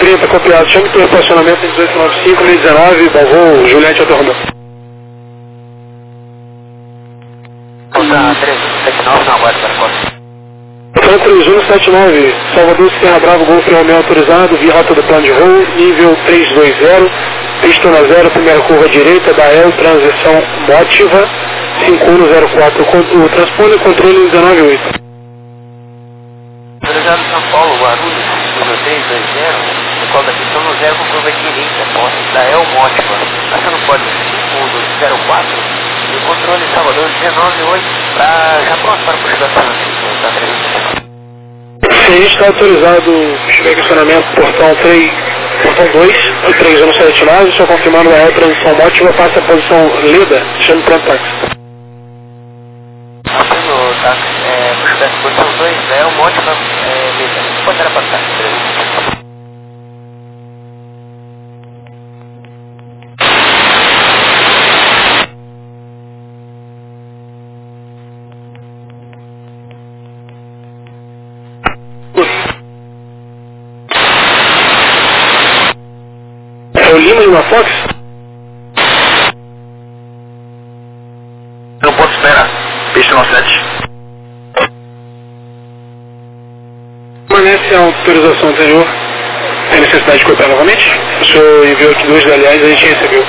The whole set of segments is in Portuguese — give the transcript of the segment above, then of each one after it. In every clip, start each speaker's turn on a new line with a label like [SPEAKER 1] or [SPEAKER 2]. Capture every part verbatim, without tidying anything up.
[SPEAKER 1] trinta, copiado. Chame teu estacionamento em dezoito noventa e cinco, mil e dezenove, Balvô, Juliette Alto Romeu.
[SPEAKER 2] Ponta três um sete nove, não aguardo para conta.
[SPEAKER 1] Ponta três um sete nove, Salvador, Serra Bravo, Golf Romeu autorizado, via rota do plano de voo, nível trezentos e vinte, pista na zero, primeira curva à direita, da E L, transição Motiva, cinco um zero quatro, o transpone controle dezenove oito.
[SPEAKER 2] Autorizado São Paulo, Guarulhos, nível trezentos e vinte, no qual da pista no zero com curva à direita, posse da E L Motiva, passando pode cinco um zero quatro, e o controle Salvador dezenove oito, pra, já pronto para puxar da Ponta três um sete nove.
[SPEAKER 1] Sim, está autorizado o estacionamento portão três, portão dois, o três um sete nove, só confirmando a transição Motiva, passa a posição Leda, chame pronto táxi.
[SPEAKER 2] Passando o táxi, é, puxa da posição dois, é o Motiva, é, Leda, pode dar para táxi, três um sete nove.
[SPEAKER 1] É o Lima Lima Fox?
[SPEAKER 3] Não pode esperar. Pista no sete.
[SPEAKER 1] Permanece a autorização anterior. Tem necessidade de copiar novamente? O senhor enviou aqui dois, aliás, a gente recebeu.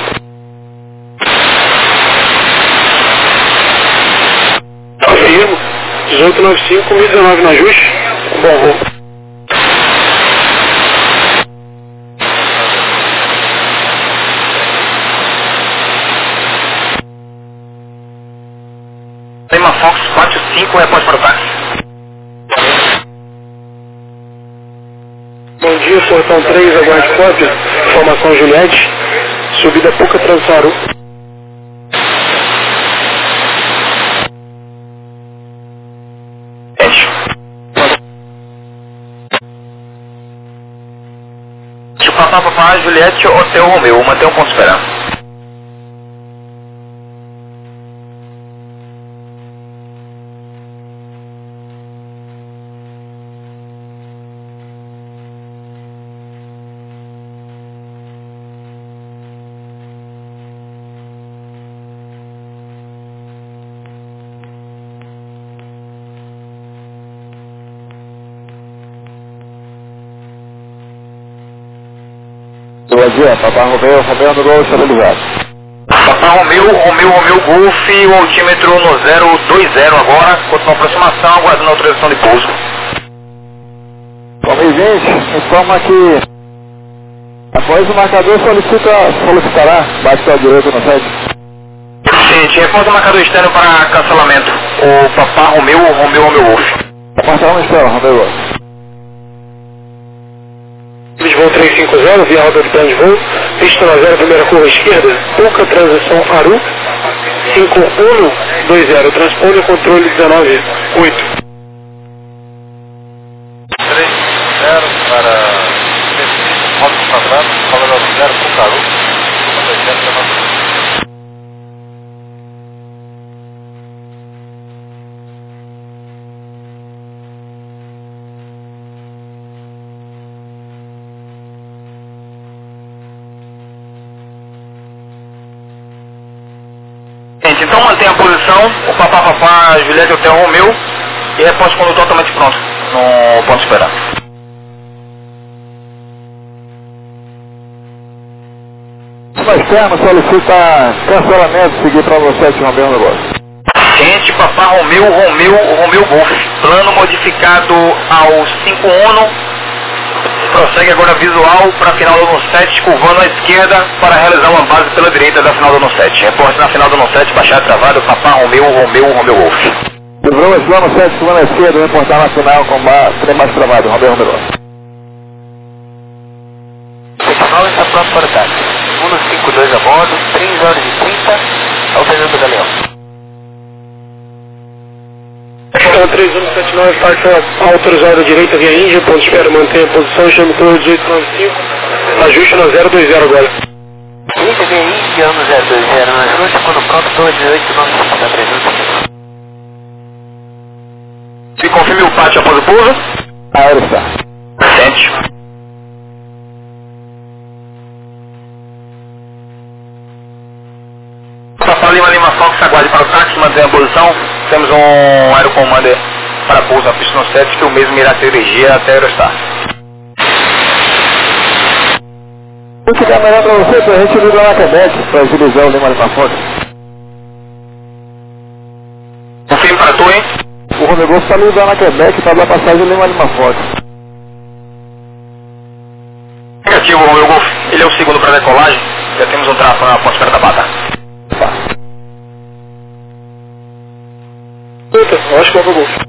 [SPEAKER 1] Confirmo. dezoito noventa e cinco, mil e dezenove no ajuste. Bom voo.
[SPEAKER 3] Lima Fox quatro cinco, repórter para o táxi.
[SPEAKER 1] Bom dia, portão três, aguarde cópia. Informação Juliette. Subida Puca Transaru.
[SPEAKER 3] De Papá Papá, Juliette, Hotel Romeu. Mantenha um ponto esperando.
[SPEAKER 4] Bom dia, Papá Romeu, Romeu no Gol estabilizado.
[SPEAKER 3] Papá Romeu, Romeu, Romeu Golf, o altímetro no zero dois zero agora, continua a aproximação, aguardando a autorização de pouso.
[SPEAKER 4] Bom, e vinte, informa que após o marcador solicita, solicitará, bate ao direito no site.
[SPEAKER 3] Gente, reporta o marcador externo para cancelamento. O Papá Romeu, Romeu, Romeu Golf.
[SPEAKER 4] Marcador externo, Romeu Golf.
[SPEAKER 1] Voo trezentos e cinquenta, via rota de plano de voo, pista na zero, primeira curva esquerda, pouca transição Aru, cinco um dois zero, transpone controle dezenove oito.
[SPEAKER 5] três zero para moto quadrado, Salvador zero para Aru, dois zero dezenove.
[SPEAKER 3] Gente, então mantenha a posição, o Papá Papá, Juliette Hotel Romeu, e reposto quando totalmente pronto, no ponto esperar.
[SPEAKER 4] O externo solicita cancelamento, seguir para você, Romeu no Gol.
[SPEAKER 3] Gente, Papá Romeu, Romeu, Romeu Golf, plano modificado ao cinco um, prossegue agora visual para a final do No sete, curvando à esquerda para realizar uma base pela direita da final do No sete. Reporte na final do No sete, baixar travado, Papá Romeu, Romeu, Romeu Golf.
[SPEAKER 4] Livrou o plano sete, curvando à esquerda, reportar na final com base mais travado, Romeu, Romeu Golf.
[SPEAKER 2] Final está pronto para o táxi. um cinco dois a bordo, três horas e trinta, ao Fernando Galeão.
[SPEAKER 1] Então, três um sete nove, faixa autorizada à direita via Índia, ponto de espera, mantenha a posição, chame todo dezoito noventa e cinco, ajuste na zero dois zero agora.
[SPEAKER 2] Índia via Índia, ano zero dois zero, no ajuste, quando pronto, dois dezoito noventa e cinco, da três um sete nove.
[SPEAKER 3] Se confirme o pátio após o pouso.
[SPEAKER 4] Aero está.
[SPEAKER 3] Sente. Fox, aguarde para o táxi, mantenha a posição. Temos um aerocommander para pouso na pista no sete, que o mesmo irá se dirigir até Eurostar.
[SPEAKER 4] O que dá melhor para você, a gente liga lá na Quebec para agilizar o Lima Lima Fox.
[SPEAKER 3] Confirme para tu, hein?
[SPEAKER 4] O Romeo Golf está ligando na Quebec para dar passagem do Lima Lima Fox.
[SPEAKER 3] Negativo, Romeo Golf. Ele é o segundo para decolagem. Já temos um tráfego na ponte da Bata.
[SPEAKER 4] Tá.
[SPEAKER 1] Puta, ótimo, Romeo Golf.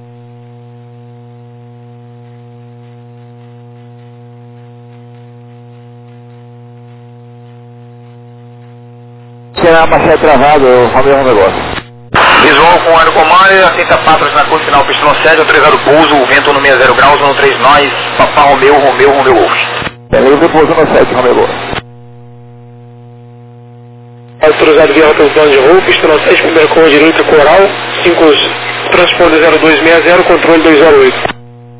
[SPEAKER 4] Será uma marcha travada, o Romeo Romeo Golf.
[SPEAKER 3] Visual com aerocommander, atenta Patros na curva final, pistão sete, autorizado o pouso, o vento no sessenta graus, no três nós, Papá Romeo, Romeo, Romeo Golf.
[SPEAKER 4] É livre pouso no sete, Romeo Golf.
[SPEAKER 1] Autorizado via rota do plano de voo, pistão sete, primeira curva direita, Coral, cinco, transponder zero dois seis zero, controle dois zero oito.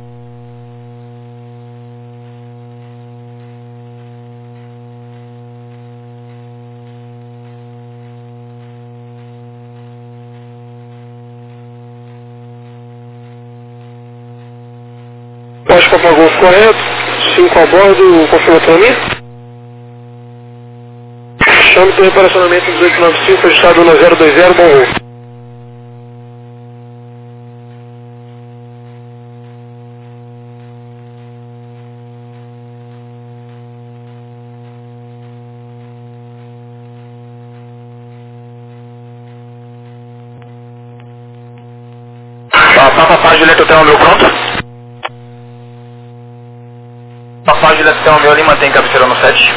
[SPEAKER 1] Pode Papa Golf correto, cinco a bordo, confirma a autonomia. Chame do reparacionamento dezoito noventa e cinco, ajustado no zero dois zero, bom voo.
[SPEAKER 3] Papá Julieta, Hotel Romeo pronto? Papá Julieta, Hotel Romeo ali, mantém cabeceira no sete.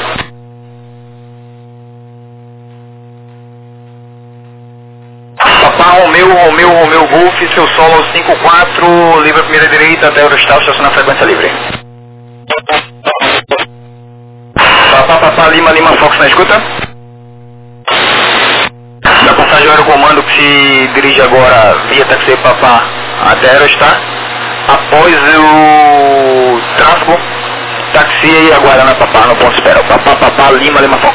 [SPEAKER 3] Papá Romeo, Romeo, Romeo Golf, seu solo cinco quatro, livre a primeira direita até Eurostar, estaciona a frequência livre. Papá, Papá, Lima, Lima, Fox na escuta. Da passagem do aerocomando que se dirige agora via taxi Papá até Eurostar. Após o tráfego, taxi e aguarda na Papá no ponto espera. Papá, Papá, Lima, Lima, Fox.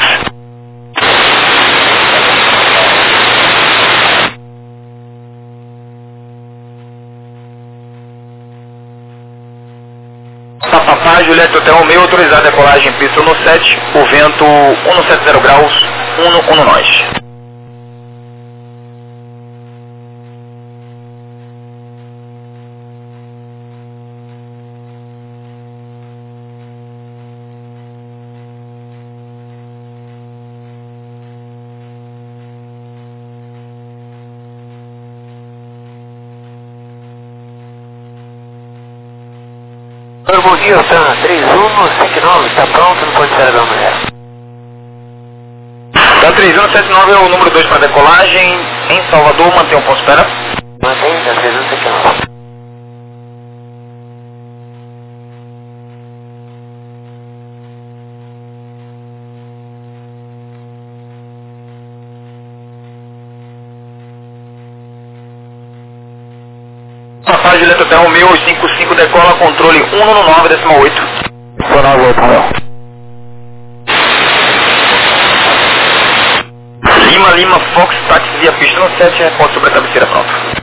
[SPEAKER 3] Papá, Julieta, Hotel Romeo, autorizado a decolagem pista no sete, o vento cento e setenta graus, um no nós.
[SPEAKER 2] Bom dia, Tan, três um sete nove, está pronto, não pode esperar da mulher.
[SPEAKER 3] Tan três um sete nove é o número dois para decolagem, em Salvador, mantém um ponto espera.
[SPEAKER 2] Mantém, Tan três um sete nove.
[SPEAKER 3] Papá Julieta, Hotel Romeo, cinco cinco decola, controle cento e nove decimal oito.
[SPEAKER 4] cento e nove oito, Romeo.
[SPEAKER 3] Lima, Lima, Fox, táxi via pista no sete, reporte sobre a cabeceira pronto.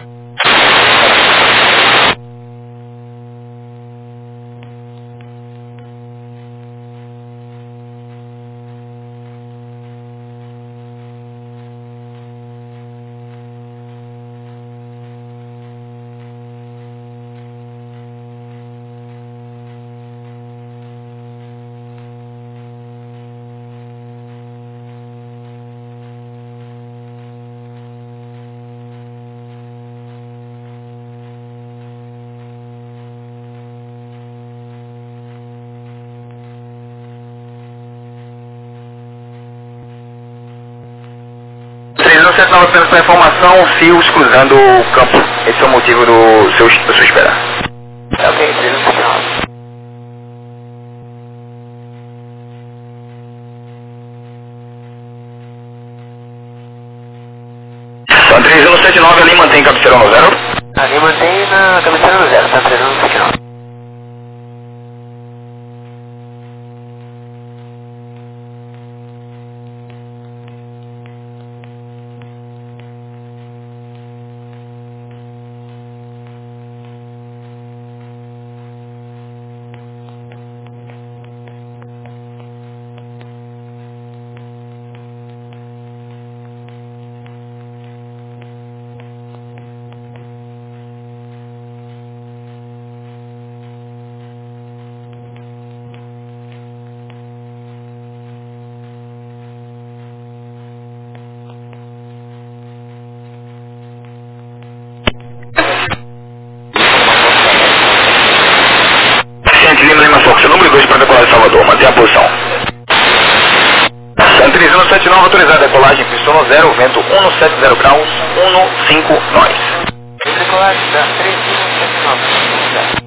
[SPEAKER 3] três um sete nove apenas para informação, fios cruzando o campo. Esse é o motivo do seu, da sua espera.
[SPEAKER 2] Ok, três um sete nove.
[SPEAKER 3] Então três um sete nove ali mantém cabeceira no zero.
[SPEAKER 2] Ali mantém na cabeceira no zero, Tan três um sete nove.
[SPEAKER 3] dois para decolar de Salvador, mantenha a posição. Santriz um sete nove autorizada, decolagem, pista no zero, vento um sete zero graus, um cinco nós.
[SPEAKER 2] Decolagem da três um sete nove.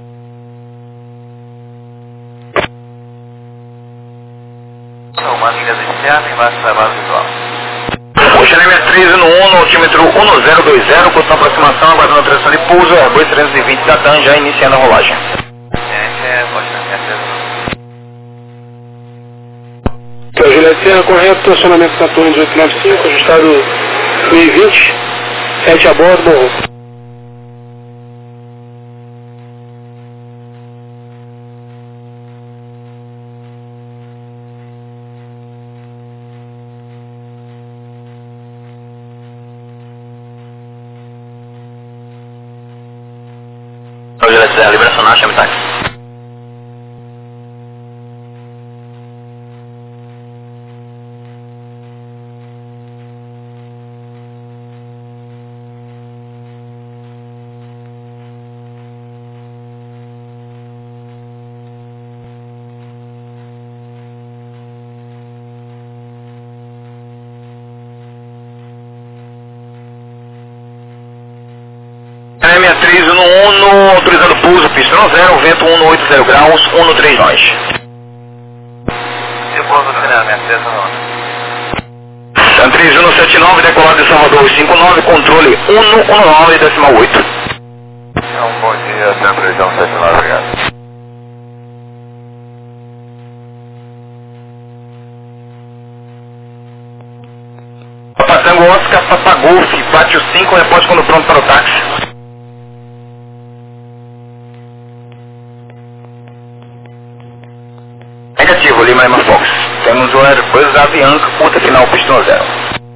[SPEAKER 2] Uma linha do externo embaixo da base visual.
[SPEAKER 3] Oceanemia treze no um, altímetro um zero dois zero, curta aproximação, aguardando a transição de pouso, Airbus trezentos e vinte da TAM, já iniciando a rolagem.
[SPEAKER 2] É, pode
[SPEAKER 1] Então, Juliette Serra, correto, acionamento na torre dezoito noventa e cinco, ajustado mil e vinte, sete a bordo, morro.
[SPEAKER 3] Juliette Serra, liberação na chame táxi. sessenta e três no um, autorizando pouso, pista no zero, vento um oito zero graus, um três nós.
[SPEAKER 2] E o pouso final, minha três no
[SPEAKER 3] Santriz um sete nove, decolado de Salvador cinco nove, controle um um nove decimal oito.
[SPEAKER 5] Então, bom dia, Santriz um sete nove, obrigado.
[SPEAKER 3] Papatango Oscar, Papagolf, Pátio cinco, reporte quando pronto para o táxi. Negativo, Lima Lima Fox. Temos o Airbus Avianca, ponta final, pista no zero.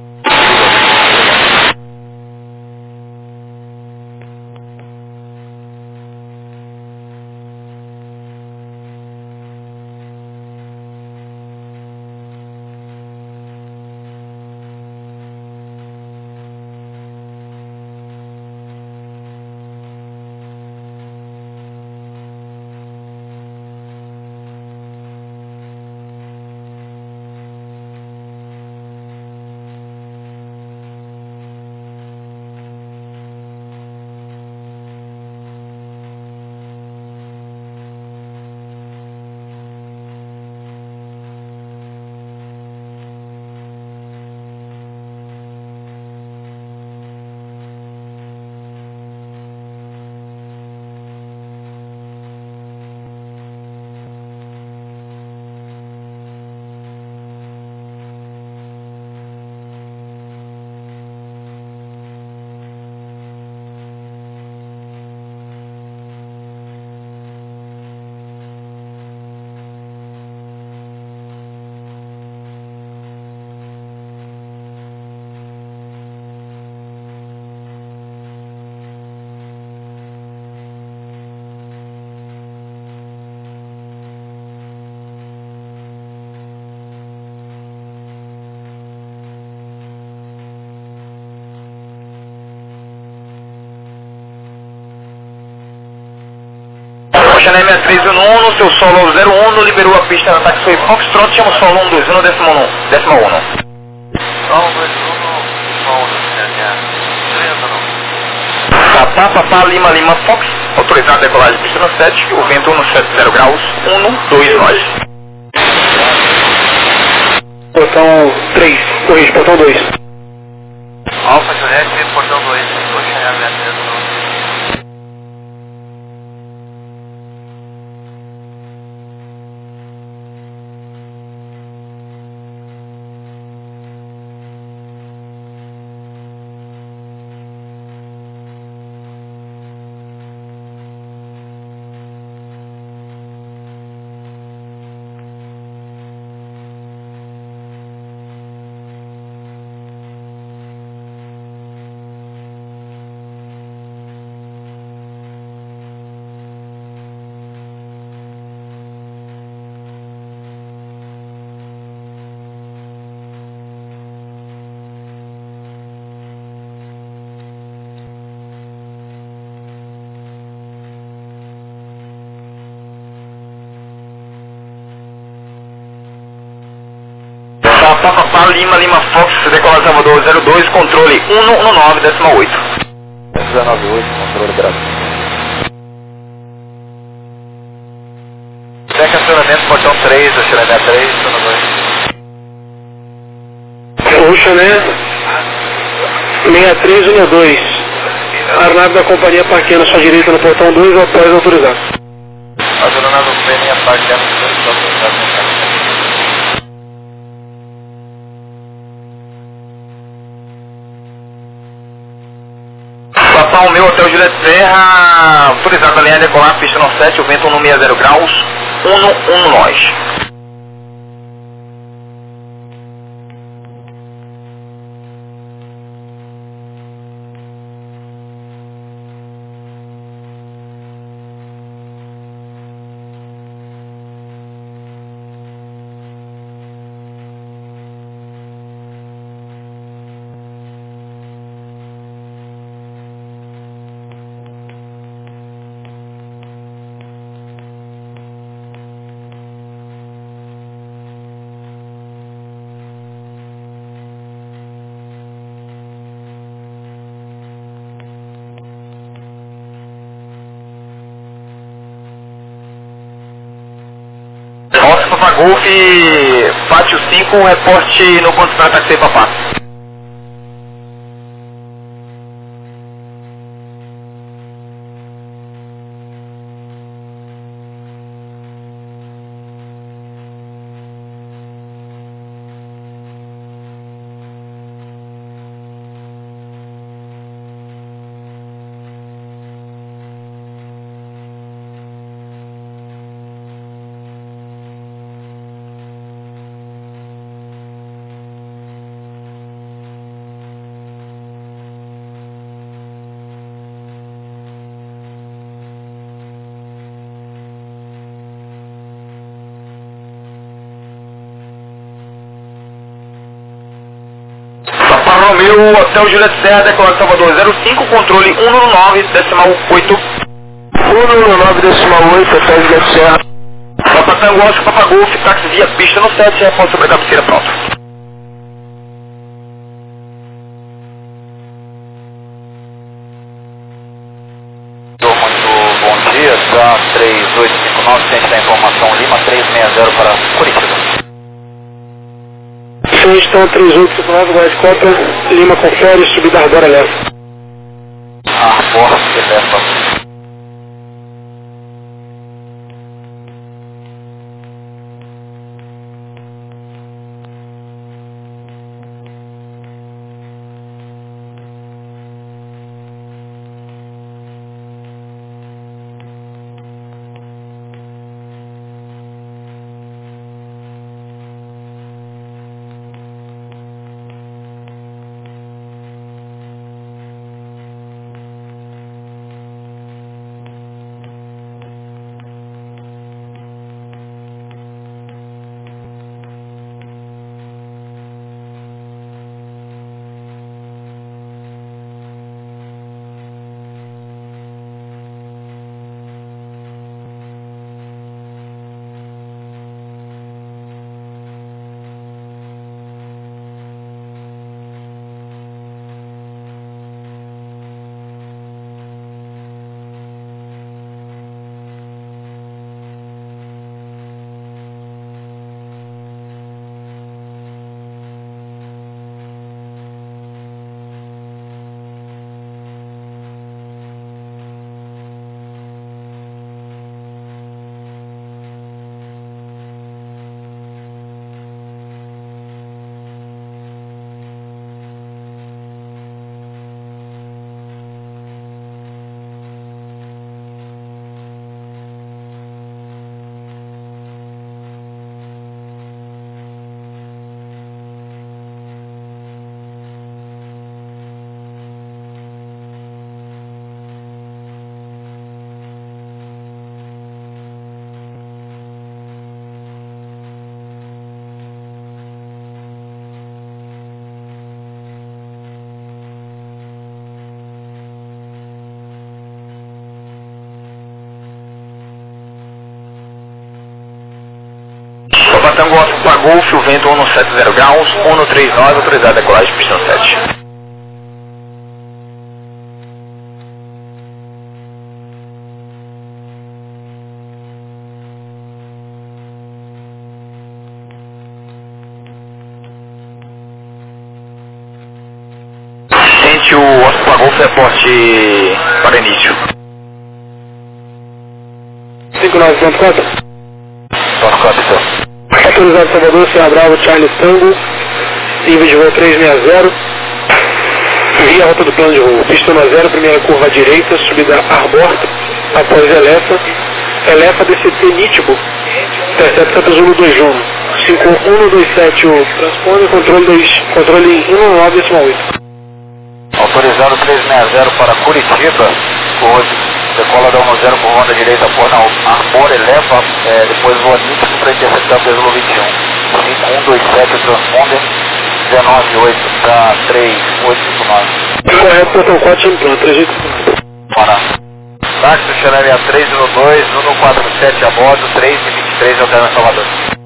[SPEAKER 3] Oceanemia treze no um, seu solo zero um, liberou a pista no táxi Foxtrot, chama o solo um dois um, décimo um. Décimo um.
[SPEAKER 2] Só um, dois, um, só um, né?
[SPEAKER 3] Papá, Papá, Lima, Lima, Fox, autorizado a decolagem pista no sete, o vento um sete zero graus, um dois nós.
[SPEAKER 1] Portão três, corrige, portão dois.
[SPEAKER 2] Alfa Juliette, portão dois, Oceanemia treze no um.
[SPEAKER 3] Papa Lima, Lima Fox, decolar Salvador zero dois, controle um um nove, décima oito.
[SPEAKER 4] dezenove oito, controle Brasil.
[SPEAKER 5] Cheque acionamento, portão três, acionamento três, zona dois.
[SPEAKER 1] Oxa, né? seis três um dois. A aeronave da companhia parqueia à sua direita no portão dois, após autorizado.
[SPEAKER 5] A aeronave do P N é parqueia no dois, autorizado.
[SPEAKER 3] Papa Romeu, Hotel Juliette Serra, autorizado a linha decolar, pista no sete, o vento no sessenta graus, um um nós. Oscar Papa Golf, Pátio cinco, reporte no ponto para táxi Papá. Papa Romeu, Hotel Juliette Serra, decolar Salvador zero cinco, controle um nove, decimal oito.
[SPEAKER 1] um nove, decimal oito, Hotel Juliette Serra.
[SPEAKER 3] Papa Tango, Oscar Papa Golf, táxi via pista no sete, reporte sobre a cabeceira, pronto.
[SPEAKER 5] Muito bom dia, tá três oito cinco nove, ciente da informação Lima três seis zero para Curitiba.
[SPEAKER 1] Estão três oito cinco nove, Guarda Copa, Lima confere, subida agora leva.
[SPEAKER 5] Ah, porra, que leva.
[SPEAKER 3] Tango Oscar para Golf, o vento um sete zero graus, um três nove, autorizado a decolagem, pistão sete. Sente o Oscar para Golf, reporte para início.
[SPEAKER 1] cinco nove ponto quatro.
[SPEAKER 3] Ponto quatro, senhor.
[SPEAKER 1] Autorizado Salvador, Serra Bravo, Charlie Tango, nível de voo trezentos e sessenta, via rota do plano de voo, pista na zero, primeira curva à direita, subida Arbor, após Elefa, Elefa D C T Nítibo, intercepta Santa Zulu dois um, cinco um dois sete, o transponder, controle, dois, controle um nove oito.
[SPEAKER 5] Autorizado trezentos e sessenta para Curitiba, hoje decola da um zero por onda direita, por não, Arbor eleva, é, depois voa nítido para interceptar o Zulu vinte e um, cinco um dois sete, o transponder, dezenove oito para três oito cinco nove.
[SPEAKER 1] Correto, portão quatro, implante, três
[SPEAKER 5] Para. Táxi, Xerém três um dois, um quatro sete a bordo, três e vinte e três, Alterna Salvador.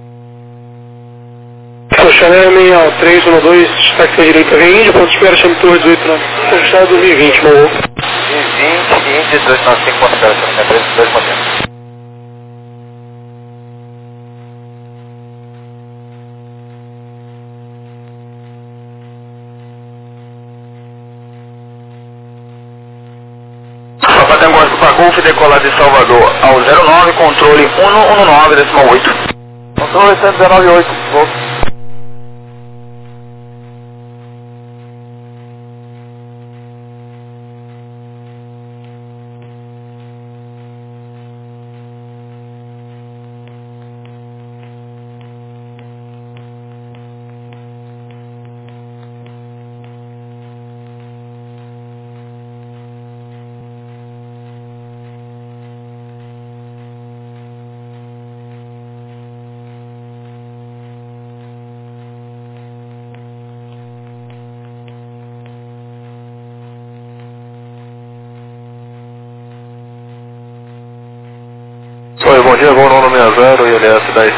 [SPEAKER 1] Xerém sessenta e três um dois, táxi à direita, vem Índia, ponto de espera, chame Torre dezoito nove, fechado dois mil e vinte, meu ovo.
[SPEAKER 5] dois mil e vinte, Índia dois nove cinco, ponto de espera, Xerém três, dois modelos.
[SPEAKER 3] Papa Tango Oscar para Golf, decolar de Salvador ao zero nove, controle um um nove, decimal oito.
[SPEAKER 5] Controle cento e dezenove oito, vou.
[SPEAKER 6] Oi, bom dia, voo nove seis zero e L S dez.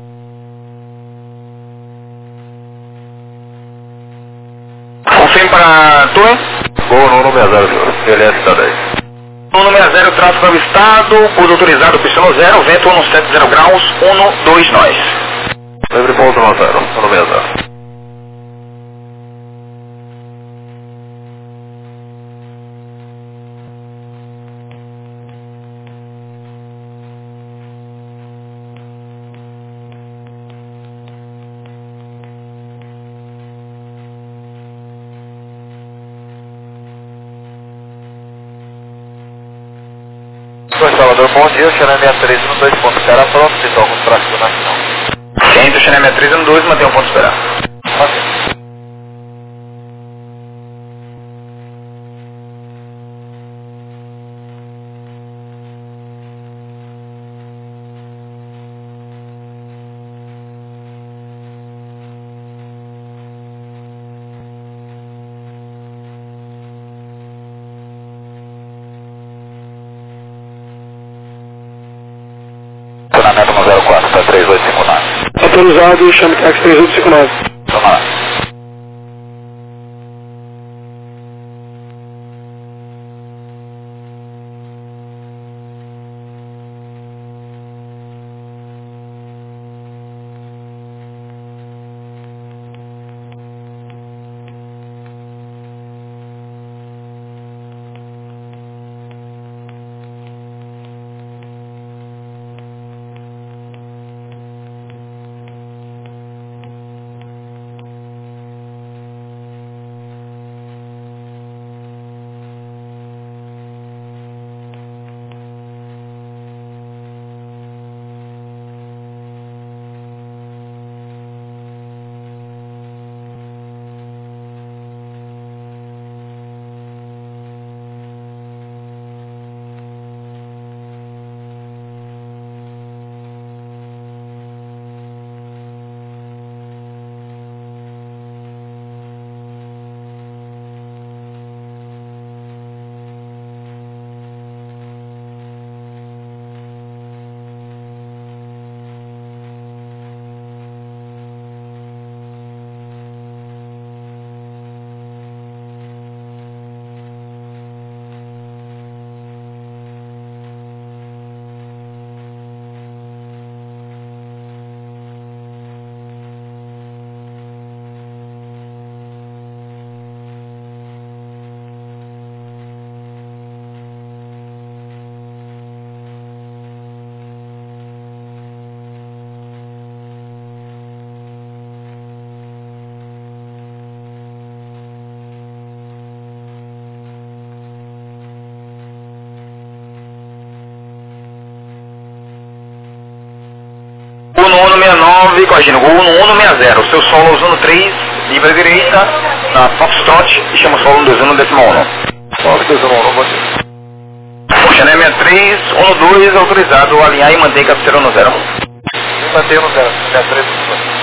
[SPEAKER 3] Confirme para Torre.
[SPEAKER 6] Voo nove seis zero, senhor, e L S dez.
[SPEAKER 3] um sessenta, tráfego avistado, curso autorizado, pistão zero, vento um sete zero graus, um dois nós.
[SPEAKER 6] Livre pouso nove zero, nove seis zero.
[SPEAKER 5] Salvador, bom dia, Xerém sessenta e três um dois, ponto esperar, pronto, pessoal, com o tráfego nacional.
[SPEAKER 3] Centro, Xerém sessenta e três um dois, mantém um ponto esperar.
[SPEAKER 5] Ok.
[SPEAKER 6] Estacionamento no zero quatro para três oito cinco nove.
[SPEAKER 1] Autorizado, chame táxi três oito cinco nove.
[SPEAKER 6] Vamos lá.
[SPEAKER 3] Uno sessenta e nove, corrigindo, Gol Uno Uno sessenta, seu solo usando três, livre à direita, na Foxtrot, e chama o solo dois Uno décimo um.
[SPEAKER 6] Fox dois um um, pode.
[SPEAKER 3] Channel sessenta e três, Uno dois, autorizado a alinhar e manter cabeceira no zero.
[SPEAKER 5] E manter no zero, sessenta e três.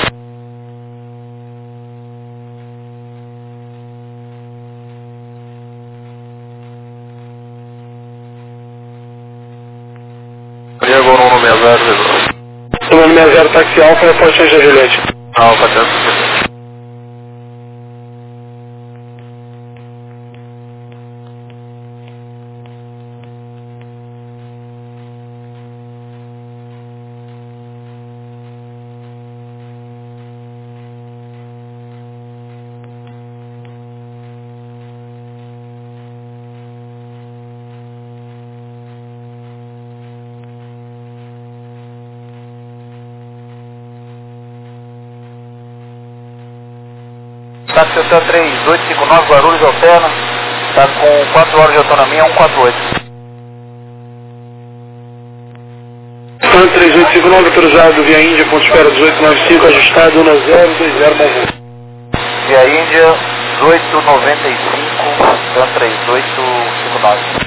[SPEAKER 6] Diego Uno sessenta, resolve.
[SPEAKER 1] Uno sessenta, táxi Alfa, reporte a Juliette.
[SPEAKER 6] Alfa, dentro.
[SPEAKER 5] Táxi Hotel três oito cinco nove, Guarulhos, alterna. Está com quatro horas de autonomia, cento e quarenta e oito.
[SPEAKER 1] Pan três oito cinco nove, autorizado via Índia, ponto espera dezoito noventa e cinco, ajustado Uno zero dois zero, bom voo.
[SPEAKER 5] Via Índia, dezoito noventa e cinco, Pan três oito cinco nove.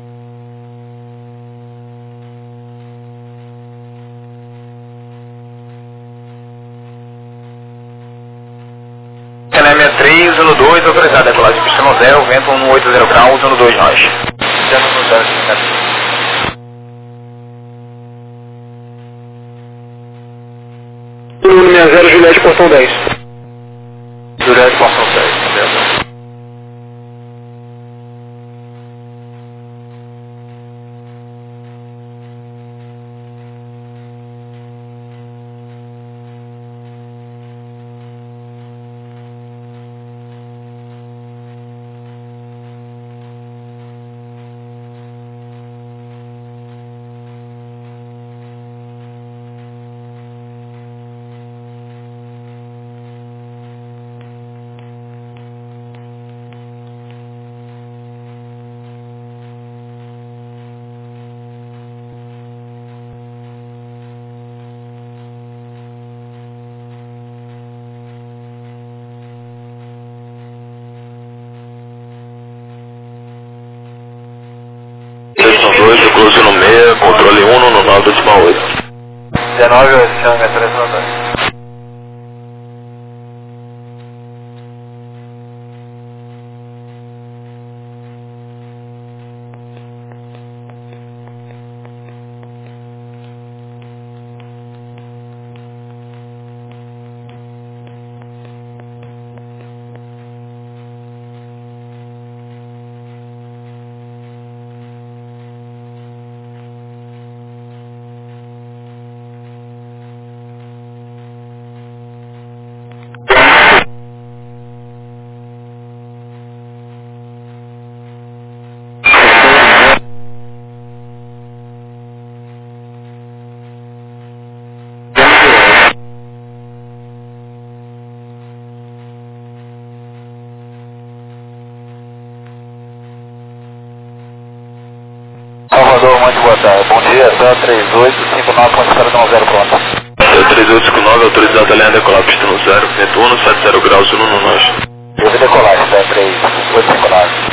[SPEAKER 3] Channel sessenta e três, Uno dois, autorizado a decolagem de pista no zero, vento um oito zero graus, Uno dois nós.
[SPEAKER 5] Já no zero,
[SPEAKER 1] Uno sessenta, Juliette, portão dez.
[SPEAKER 6] Juliette, portão dez, beleza. dois, cruze no meio, controle um no nove décima oito.
[SPEAKER 5] dezenove, chama três nove. Salvador, muito boa tarde. Bom dia, Céu três oito cinco nove, ponto zero zero, pronto.
[SPEAKER 6] Céu três oito cinco nove, autorizado a alinhar decolar pista no zero, vento um sete zero graus, Uno no nós.
[SPEAKER 5] Deve decolar, Céu três oito cinco nove.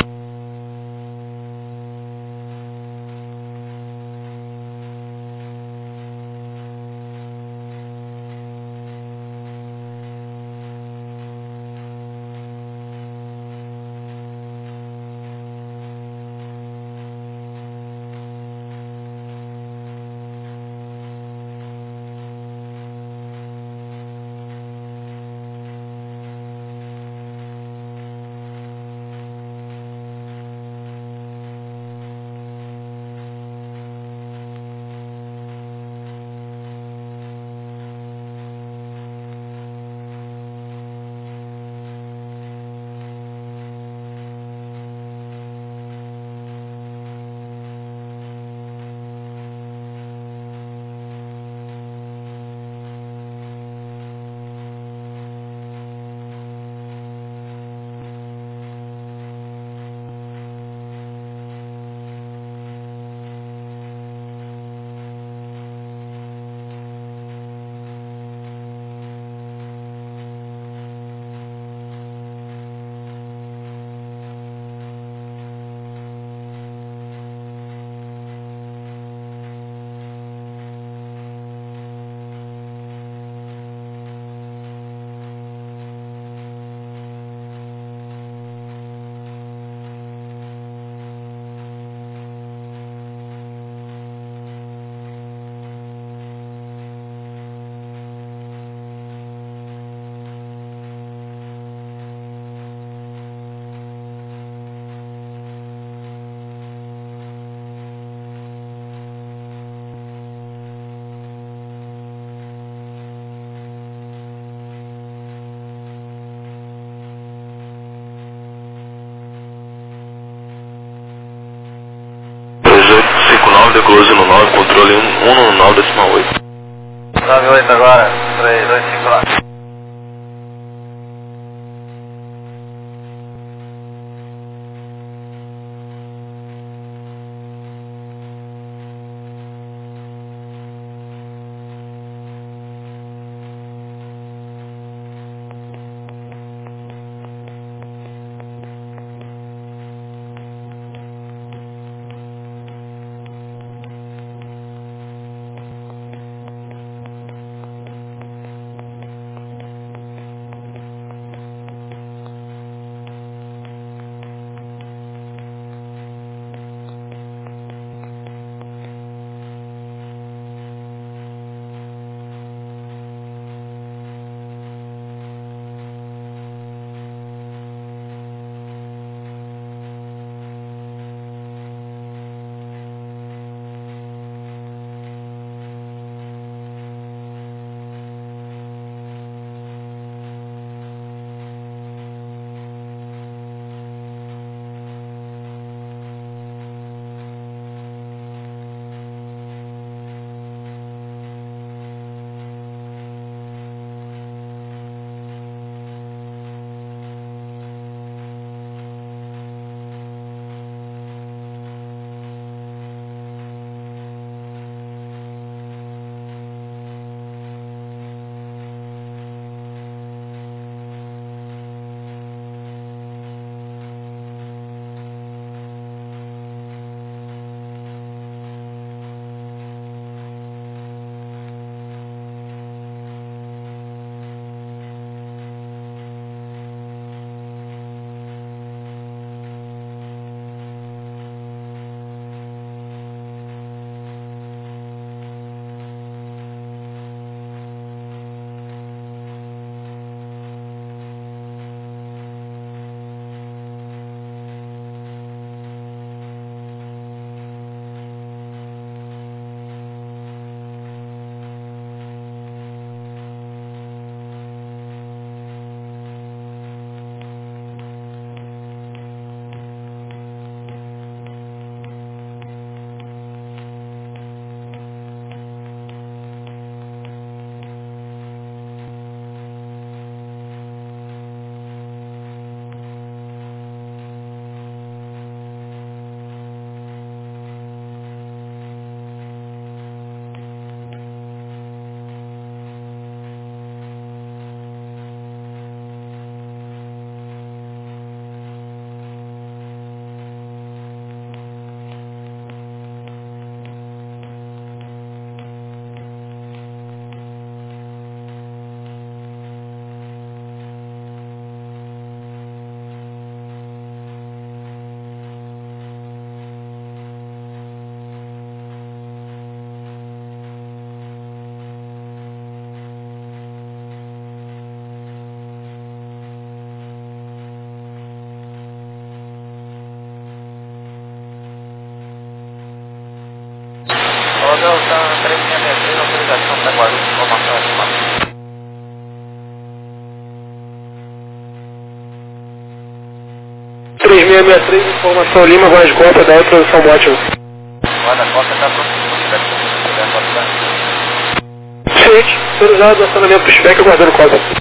[SPEAKER 6] close no nove, controle um no nove decimal oito.
[SPEAKER 5] nove oito agora, três dois cinco lá. Rodel, tá três seis seis três, autorização para Guarulhos, informação aqui.
[SPEAKER 1] três seis seis três, informação Lima, voz de Copa, da transição ótima.
[SPEAKER 5] Guarda-costa está pronto, se tiver que
[SPEAKER 1] Ciente, autorizado, acionamento pushback, aguardando Copa.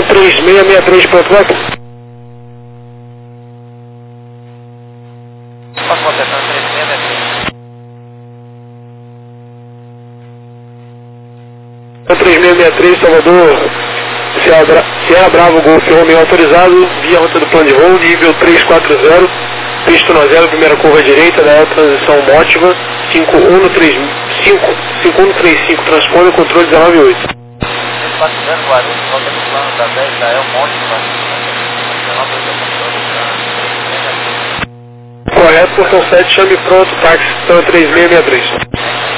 [SPEAKER 1] três seis seis três, pronto, vai.
[SPEAKER 2] Posso contestar três seis seis três?
[SPEAKER 1] três seis seis três, Salvador, Sierra, Bra Sierra Bravo, Golf Romeo autorizado, via rota do plano de voo, nível três quatro zero, pista no zero, primeira curva à direita, da transição Motiva, cinco um três cinco, transponder, controle dezenove oito.
[SPEAKER 2] três quatro zero, Guarulhos, volta do plano da dez, da El Monte, dezenove oito, controle, três seis seis três.
[SPEAKER 1] Correto, portão sete, chame pronto, táxi, então três seis seis três.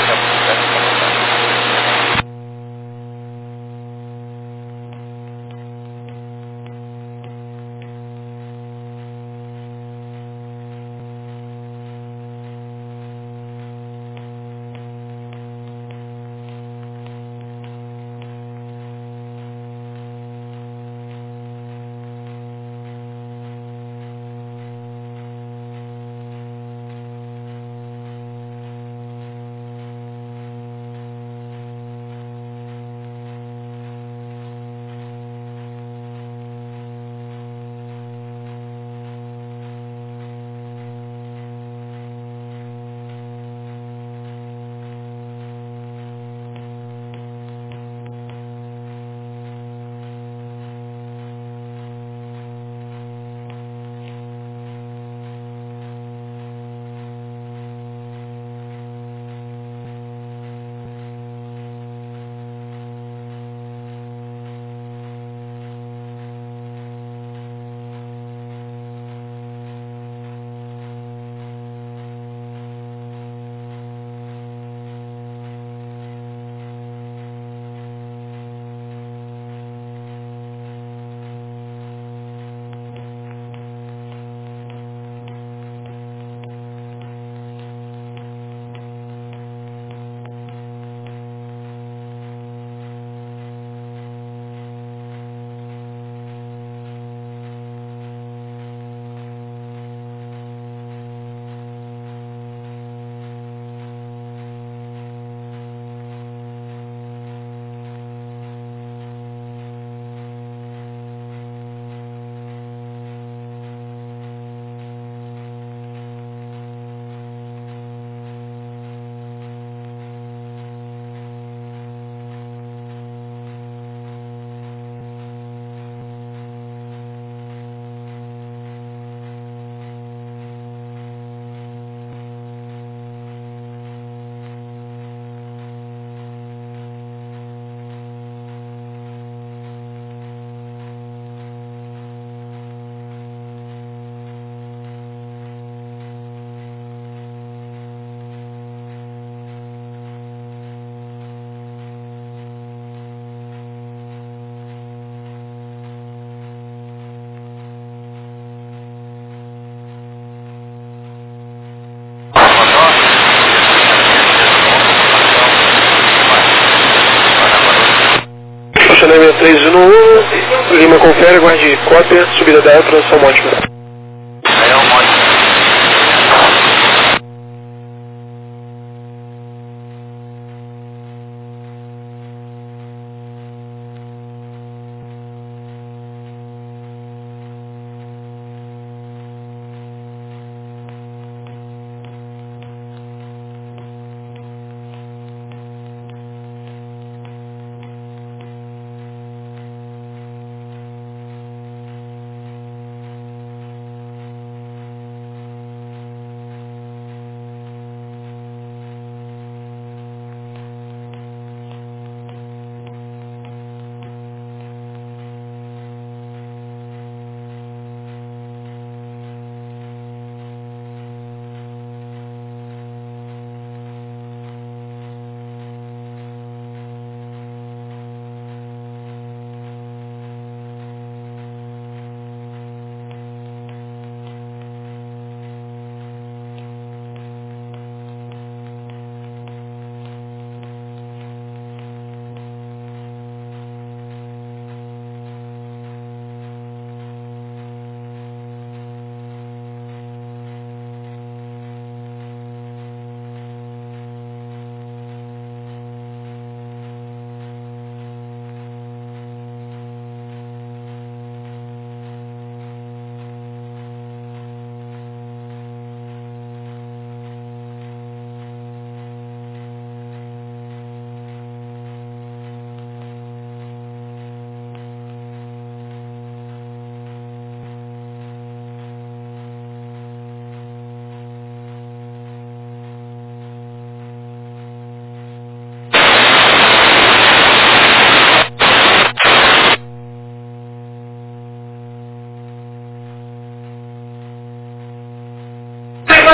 [SPEAKER 1] Estacionamento três um um, Lima confere, guarde cópia, subida da El, transição Monte.
[SPEAKER 2] Aí é o Monte.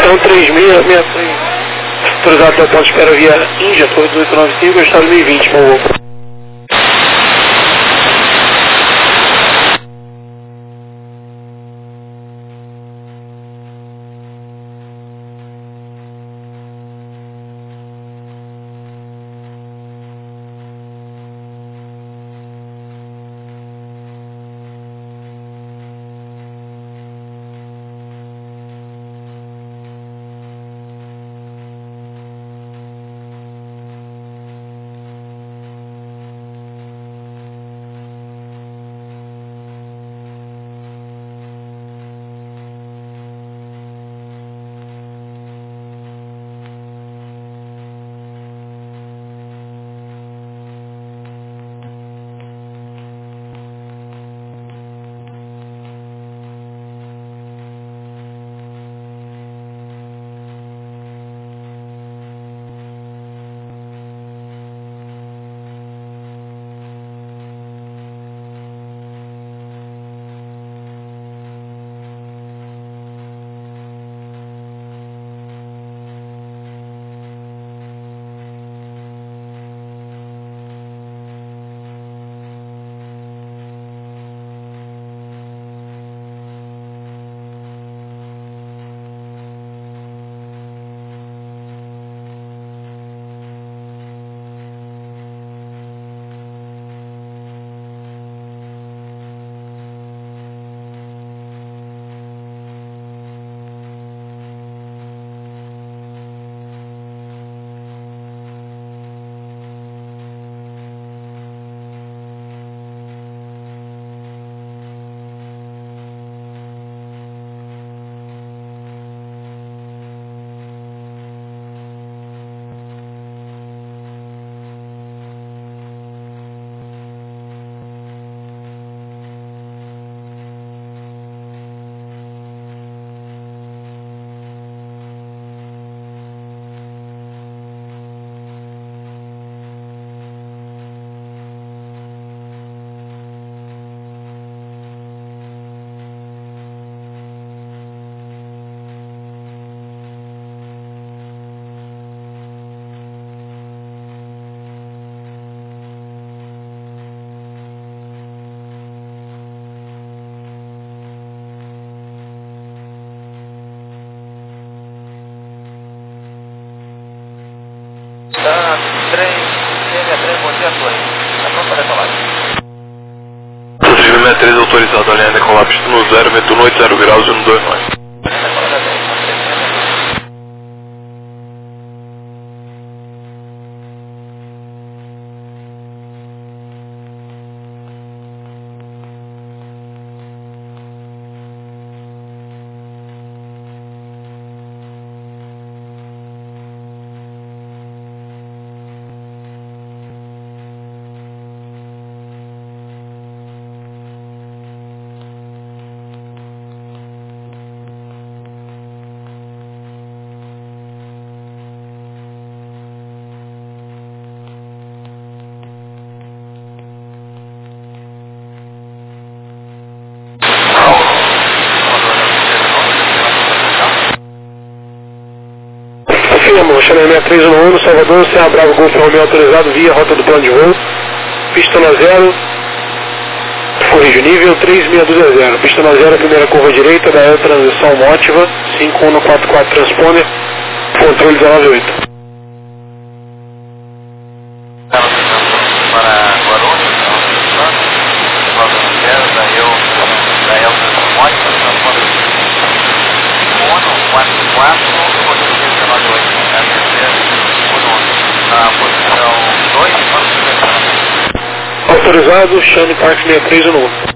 [SPEAKER 1] Então três seis seis três. Autorizado até o ponto de espera via Índia, Torre dezoito noventa e cinco, estado dois mil e vinte, por favor.
[SPEAKER 2] Da três seis três, bom dia, Torre. Tá pronto para decolar?
[SPEAKER 6] três seis seis três autorizado, alinha decolar, pista no zero, vento no oito, zero graus, um dois nove.
[SPEAKER 1] Confirmo, Channel seis três um um no Salvador, Serra Bravo, Golf Romeo autorizado via rota do plano de voo, pista na zero, corrijo, nível três seis dois zero, pista na zero, primeira curva direita, da E transição Motiva, cinco um quatro quatro transponder, controle dezenove oito.
[SPEAKER 2] Para Guarulhos, volta no zero, da eu, da eu, Mótica, transponder cinco um quatro quatro, controle dezenove oito, a terceira, na posição dois, vamos ver.
[SPEAKER 1] Autorizado, Channel Park seis três um um.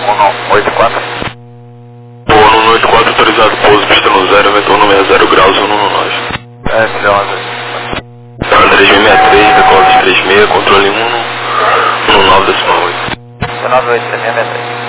[SPEAKER 5] um oito quatro.
[SPEAKER 6] Boa, no oito quatro autorizado, pouso, pista no zero, vento um sessenta graus, um no nove.
[SPEAKER 5] É, filhão, André.
[SPEAKER 6] três mil e sessenta e três, decola de três seis, controle um no nove decimal oito.
[SPEAKER 5] nove oito três seis três.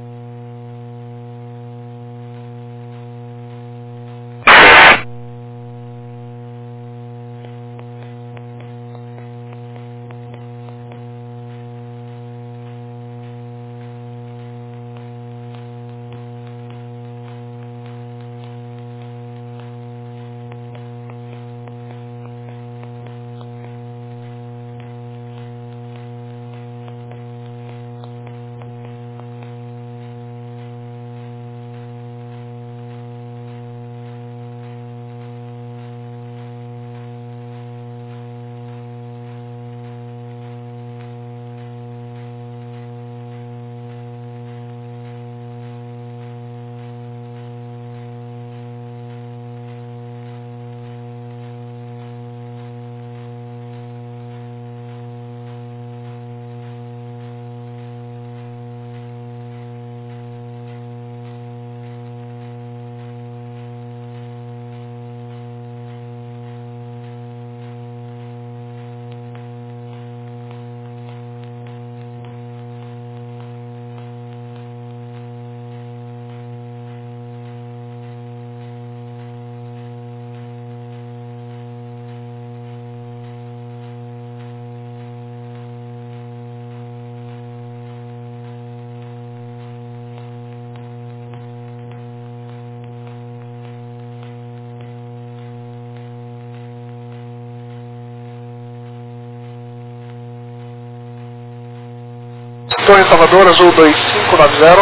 [SPEAKER 1] Estou em Salvador, azul dois cinco nove zero.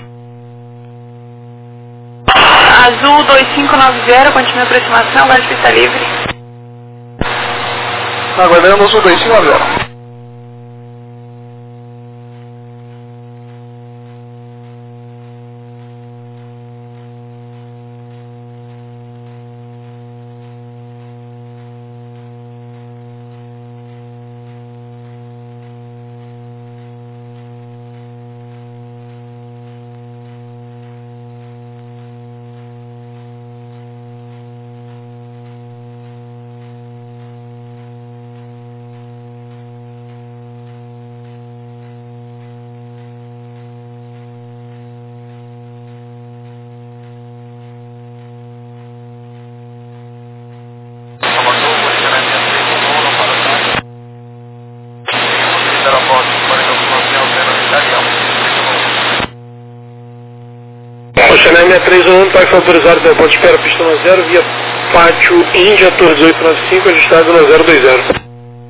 [SPEAKER 7] Azul dois cinco nove zero, continua a aproximação, agora de pista livre.
[SPEAKER 1] Aguardando azul dois cinco nove zero. Oceané sessenta e três um, táxi autorizado pelo ponto de espera, pista no zero, via pátio Índia, Torre dezoito noventa e cinco, ajustado no zero dois zero.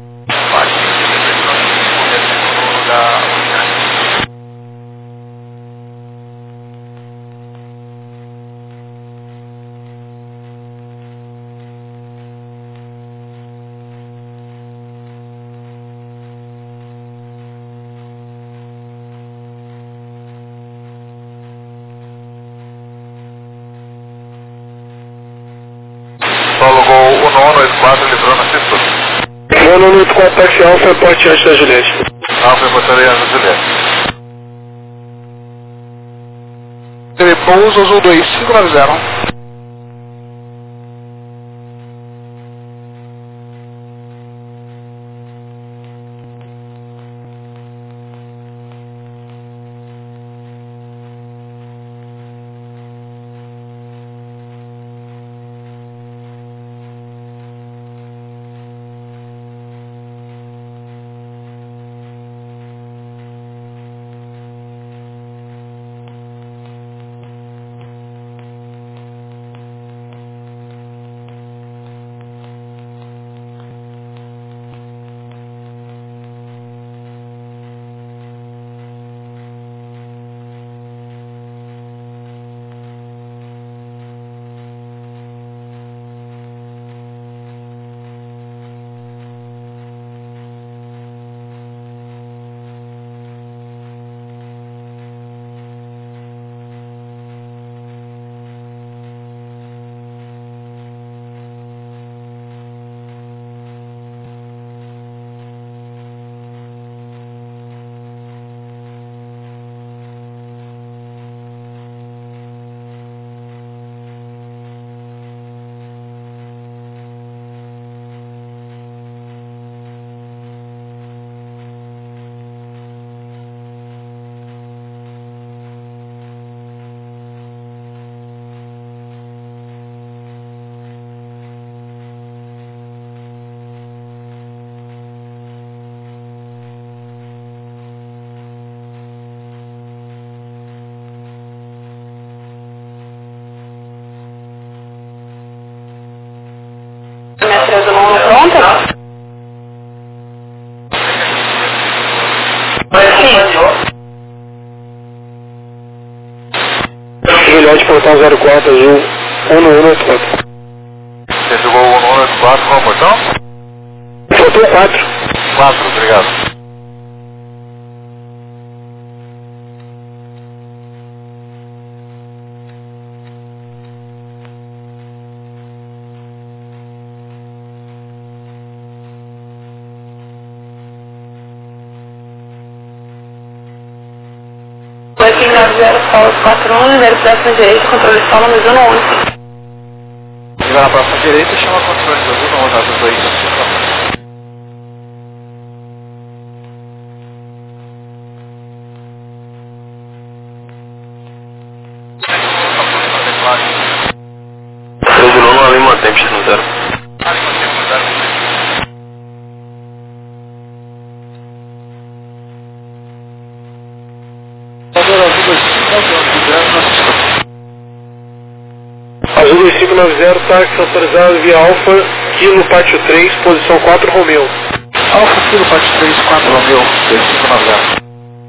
[SPEAKER 5] Solo Gol um nove oito quatro, livrando a Cisco.
[SPEAKER 1] um nove oito quatro, táxi Alfa, porte antes da Juliette.
[SPEAKER 5] Alfa, portaria da Juliette.
[SPEAKER 1] Pouso azul dois cinco nove zero. portão zero quatro azul, um no um oito quatro.
[SPEAKER 5] Você jogou o um no um oito quatro, qual portão?
[SPEAKER 1] Portão quatro.
[SPEAKER 5] quatro, obrigado.
[SPEAKER 7] dois cinco nove zero, Paulo quatro um, número próxima direita, controle solo no zona onze.
[SPEAKER 5] Liga na próxima direita e chama o controle do zona onze, ajuda aí.
[SPEAKER 6] três zero um, ali mantém pista no zero.
[SPEAKER 1] Azul dois cinco nove zero, táxi autorizado via Alfa, Kilo Pátio três, posição quatro Romeu.
[SPEAKER 5] Alfa, Kilo, Pátio três, quatro Romeu, dois cinco nove zero.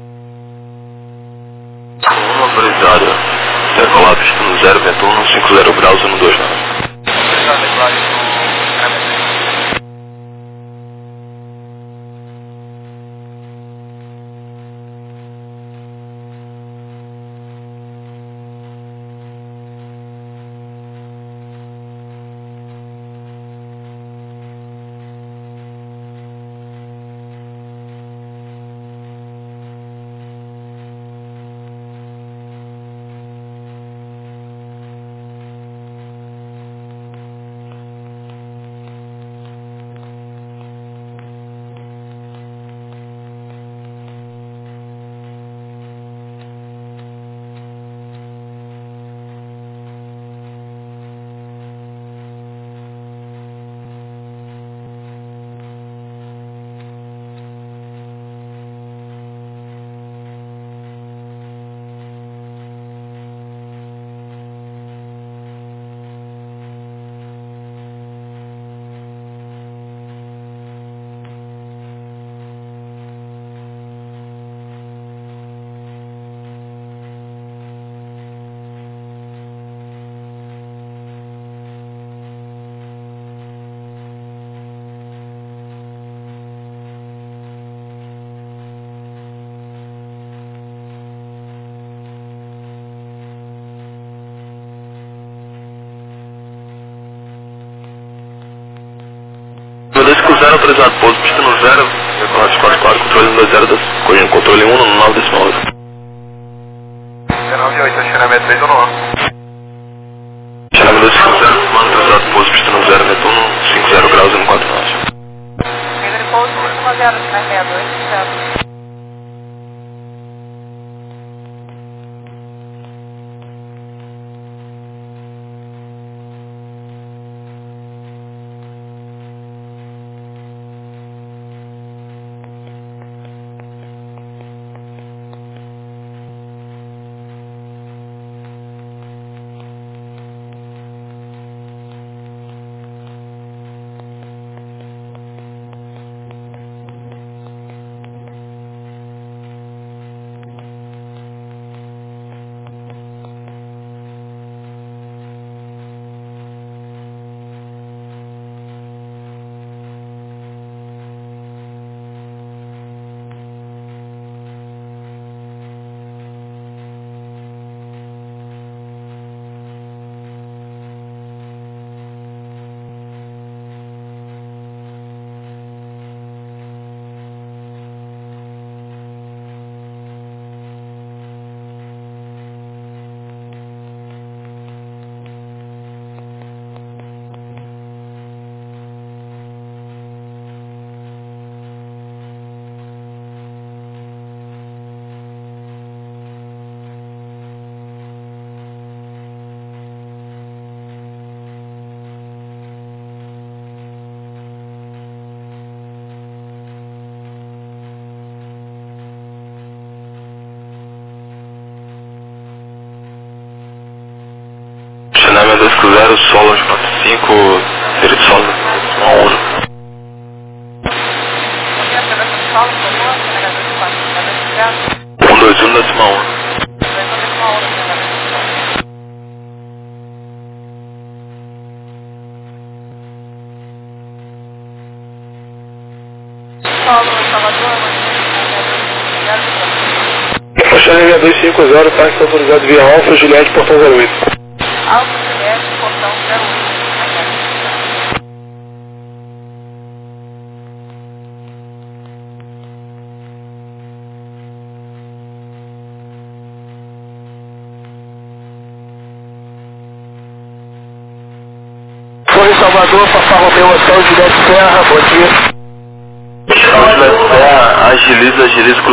[SPEAKER 6] um autorizado, decolar pista no zero, vento um, cinco zero graus, um dois nove. dois cinco zero, autorizado, pouso, pista no zero, decolar quatro quatro, controle dois zero, controle um no nove decimal oito.
[SPEAKER 5] nove oito, xeramento três um no um.
[SPEAKER 6] Xeramento dois cinco zero, mano, autorizado, pouso, pista no zero, vento um, cinco zero graus, um quatro nove.
[SPEAKER 7] Pedro Pouso, cinco zero, sessenta e dois, zero.
[SPEAKER 6] Xename dois cinco zero, solo quatro cinco, direito solo, um um. um dois um decimal um.
[SPEAKER 1] Ryanair dois cinco zero, táxi autorizado via Alfa, Juliette, portão zero oito.
[SPEAKER 7] Alfa Juliette, portão zero oito.
[SPEAKER 1] Foi Salvador, Papa Romeu, Hotel Juliette Serra, bom dia.
[SPEAKER 6] Juliette Serra, agiliza, agiliza.